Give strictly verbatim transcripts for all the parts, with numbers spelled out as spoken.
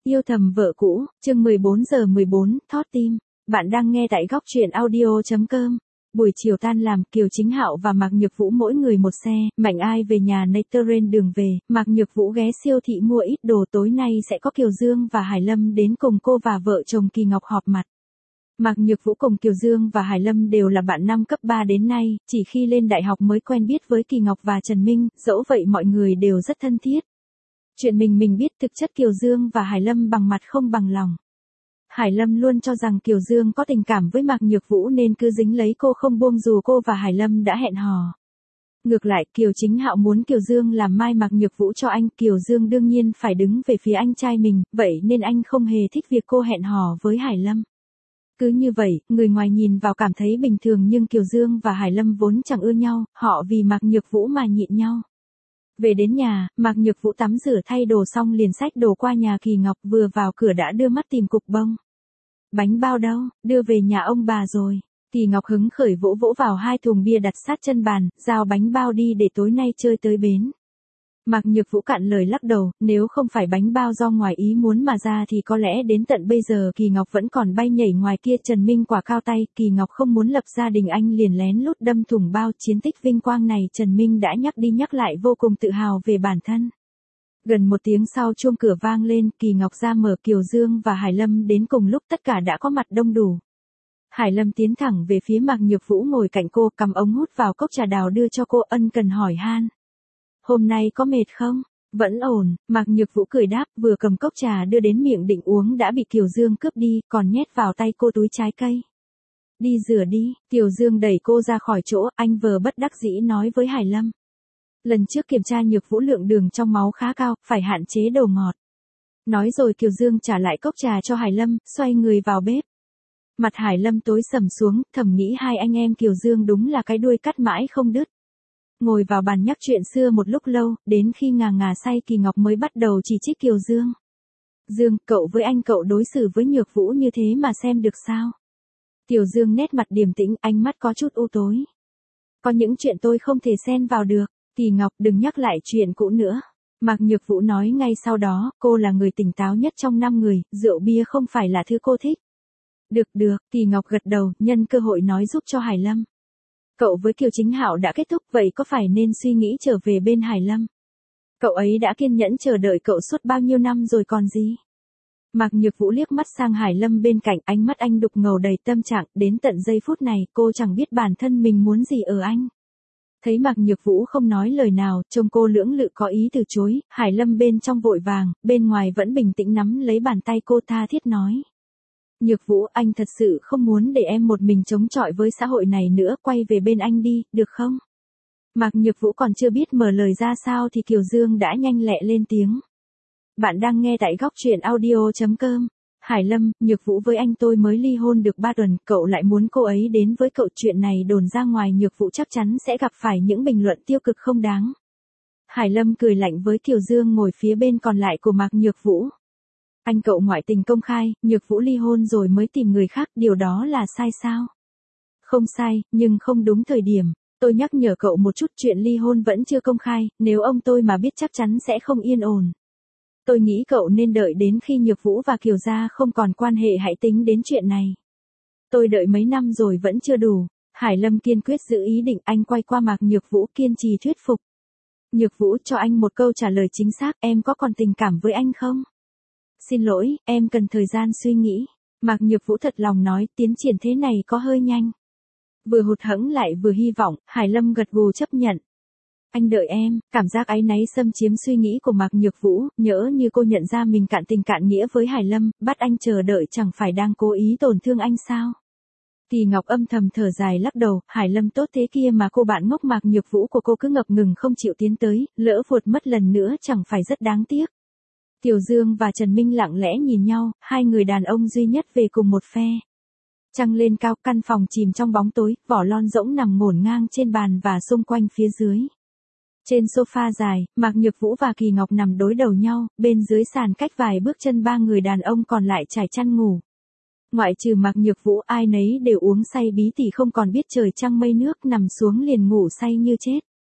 Yêu thầm vợ cũ, chương mười bốn giờ mười bốn, thót tim. Bạn đang nghe tại góc truyện audio chấm com. Buổi chiều tan làm, Kiều Chính Hạo và Mạc Nhược Vũ mỗi người một xe, Mạnh Ai về nhà nấy trên đường về, Mạc Nhược Vũ ghé siêu thị mua ít đồ, tối nay sẽ có Kiều Dương và Hải Lâm đến cùng cô và vợ chồng Kỳ Ngọc họp mặt. Mạc Nhược Vũ cùng Kiều Dương và Hải Lâm đều là bạn năm cấp ba đến nay, chỉ khi lên đại học mới quen biết với Kỳ Ngọc và Trần Minh, dẫu vậy mọi người đều rất thân thiết. Chuyện mình mình biết thực chất Kiều Dương và Hải Lâm bằng mặt không bằng lòng. Hải Lâm luôn cho rằng Kiều Dương có tình cảm với Mạc Nhược Vũ nên cứ dính lấy cô không buông dù cô và Hải Lâm đã hẹn hò. Ngược lại, Kiều Chính Hạo muốn Kiều Dương làm mai Mạc Nhược Vũ cho anh, Kiều Dương đương nhiên phải đứng về phía anh trai mình, vậy nên anh không hề thích việc cô hẹn hò với Hải Lâm. Cứ như vậy, người ngoài nhìn vào cảm thấy bình thường nhưng Kiều Dương và Hải Lâm vốn chẳng ưa nhau, họ vì Mạc Nhược Vũ mà nhịn nhau. Về đến nhà, Mạc Nhược Vũ tắm rửa thay đồ xong liền xách đồ qua nhà Kỳ Ngọc, vừa vào cửa đã đưa mắt tìm cục bông. Bánh bao đâu, đưa về nhà ông bà rồi. Kỳ Ngọc hứng khởi vỗ vỗ vào hai thùng bia đặt sát chân bàn, giao bánh bao đi để tối nay chơi tới bến. Mạc Nhược Vũ cạn lời lắc đầu, nếu không phải bánh bao do ngoài ý muốn mà ra thì có lẽ đến tận bây giờ Kỳ Ngọc vẫn còn bay nhảy ngoài kia. Trần Minh quả cao tay, Kỳ Ngọc không muốn lập gia đình anh liền lén lút đâm thủng bao. Chiến tích vinh quang này Trần Minh đã nhắc đi nhắc lại vô cùng tự hào về bản thân. Gần một tiếng sau chuông cửa vang lên, Kỳ Ngọc ra mở, Kiều Dương và Hải Lâm đến cùng lúc, tất cả đã có mặt đông đủ. Hải Lâm tiến thẳng về phía Mạc Nhược Vũ ngồi cạnh cô, cầm ống hút vào cốc trà đào đưa cho cô, ân cần hỏi han. Hôm nay có mệt không? Vẫn ổn, Mạc Nhược Vũ cười đáp, vừa cầm cốc trà đưa đến miệng định uống đã bị Kiều Dương cướp đi, còn nhét vào tay cô túi trái cây. Đi rửa đi, Kiều Dương đẩy cô ra khỏi chỗ, anh vờ bất đắc dĩ nói với Hải Lâm. Lần trước kiểm tra Nhược Vũ lượng đường trong máu khá cao, phải hạn chế đồ ngọt. Nói rồi Kiều Dương trả lại cốc trà cho Hải Lâm, xoay người vào bếp. Mặt Hải Lâm tối sầm xuống, thầm nghĩ hai anh em Kiều Dương đúng là cái đuôi cắt mãi không đứt. Ngồi vào bàn nhắc chuyện xưa một lúc lâu, đến khi ngà ngà say Kỳ Ngọc mới bắt đầu chỉ trích Kiều Dương. Dương, cậu với anh cậu đối xử với Nhược Vũ như thế mà xem được sao? Kiều Dương nét mặt điềm tĩnh, ánh mắt có chút u tối. Có những chuyện tôi không thể xen vào được. Kỳ Ngọc, đừng nhắc lại chuyện cũ nữa. Mạc Nhược Vũ nói ngay sau đó, cô là người tỉnh táo nhất trong năm người, rượu bia không phải là thứ cô thích. Được được, Kỳ Ngọc gật đầu, nhân cơ hội nói giúp cho Hải Lâm. Cậu với Kiều Chính Hạo đã kết thúc, vậy có phải nên suy nghĩ trở về bên Hải Lâm? Cậu ấy đã kiên nhẫn chờ đợi cậu suốt bao nhiêu năm rồi còn gì? Mạc Nhược Vũ liếc mắt sang Hải Lâm bên cạnh, ánh mắt anh đục ngầu đầy tâm trạng, đến tận giây phút này cô chẳng biết bản thân mình muốn gì ở anh. Thấy Mạc Nhược Vũ không nói lời nào, trông cô lưỡng lự có ý từ chối, Hải Lâm bên trong vội vàng, bên ngoài vẫn bình tĩnh nắm lấy bàn tay cô tha thiết nói. Nhược Vũ, anh thật sự không muốn để em một mình chống chọi với xã hội này nữa, quay về bên anh đi, được không? Mạc Nhược Vũ còn chưa biết mở lời ra sao thì Kiều Dương đã nhanh lẹ lên tiếng. Bạn đang nghe tại góc truyện audio chấm com. Hải Lâm, Nhược Vũ với anh tôi mới ly hôn được ba tuần, cậu lại muốn cô ấy đến với cậu, chuyện này đồn ra ngoài Nhược Vũ chắc chắn sẽ gặp phải những bình luận tiêu cực không đáng. Hải Lâm cười lạnh với Kiều Dương ngồi phía bên còn lại của Mạc Nhược Vũ. Anh cậu ngoại tình công khai, Nhược Vũ ly hôn rồi mới tìm người khác, điều đó là sai sao? Không sai, nhưng không đúng thời điểm. Tôi nhắc nhở cậu một chút, chuyện ly hôn vẫn chưa công khai, nếu ông tôi mà biết chắc chắn sẽ không yên ổn. Tôi nghĩ cậu nên đợi đến khi Nhược Vũ và Kiều gia không còn quan hệ hãy tính đến chuyện này. Tôi đợi mấy năm rồi vẫn chưa đủ. Hải Lâm kiên quyết giữ ý định, anh quay qua Mạc Nhược Vũ kiên trì thuyết phục. Nhược Vũ, cho anh một câu trả lời chính xác, em có còn tình cảm với anh không? Xin lỗi, em cần thời gian suy nghĩ. Mạc Nhược Vũ thật lòng nói, tiến triển thế này có hơi nhanh. Vừa hụt hẫng lại vừa hy vọng, Hải Lâm gật gù chấp nhận. Anh đợi em, cảm giác áy náy xâm chiếm suy nghĩ của Mạc Nhược Vũ, nhỡ như cô nhận ra mình cạn tình cạn nghĩa với Hải Lâm, bắt anh chờ đợi chẳng phải đang cố ý tổn thương anh sao? Kỳ Ngọc âm thầm thở dài lắc đầu, Hải Lâm tốt thế kia mà cô bạn ngốc Mạc Nhược Vũ của cô cứ ngập ngừng không chịu tiến tới, lỡ vụt mất lần nữa chẳng phải rất đáng tiếc. Kiều Dương và Trần Minh lặng lẽ nhìn nhau, hai người đàn ông duy nhất về cùng một phe. Trăng lên cao, căn phòng chìm trong bóng tối, vỏ lon rỗng nằm ngổn ngang trên bàn và xung quanh phía dưới. Trên sofa dài, Mạc Nhược Vũ và Kỳ Ngọc nằm đối đầu nhau, bên dưới sàn cách vài bước chân ba người đàn ông còn lại trải chăn ngủ. Ngoại trừ Mạc Nhược Vũ, ai nấy đều uống say bí tỉ không còn biết trời trăng mây nước, nằm xuống liền ngủ say như chết.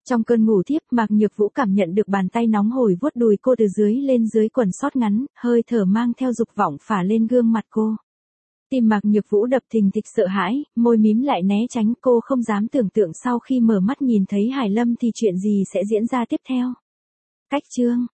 Trong cơn ngủ thiếp, Mạc Nhược Vũ cảm nhận được bàn tay nóng hổi vuốt đùi cô từ dưới lên dưới quần sót ngắn, hơi thở mang theo dục vọng phả lên gương mặt cô. Tim Mạc Nhược Vũ đập thình thịch sợ hãi, môi mím lại né tránh, cô không dám tưởng tượng sau khi mở mắt nhìn thấy Hải Lâm thì chuyện gì sẽ diễn ra tiếp theo. Cách chương